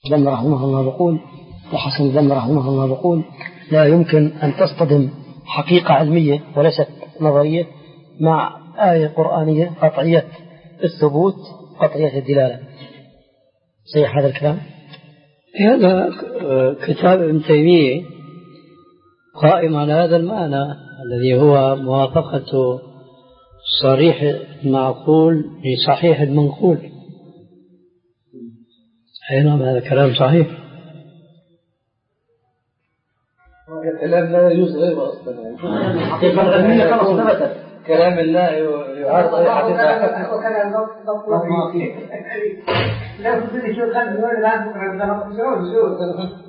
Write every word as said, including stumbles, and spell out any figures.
البنا رحمه الله يقول وحسن البنا رحمه الله يقول لا يمكن أن تصطدم حقيقة علمية وليست نظرية مع آية قرآنية قطعية الثبوت قطعية الدلالة. صحيح هذا الكلام؟ هذا كتاب ابن تيمية قائم على هذا المعنى الذي هو موافقة صريح المعقول لصحيح المنقول. أي نعم، هذا كلام صحيح. كلام لا يجوز غيره أصلا يعني. الحقيقة العلمية خلاص ثبتت. كلام الله يعارض أي حقيقة. وكلام ضبط ما فيه. لا تدري شو خلي ولا لا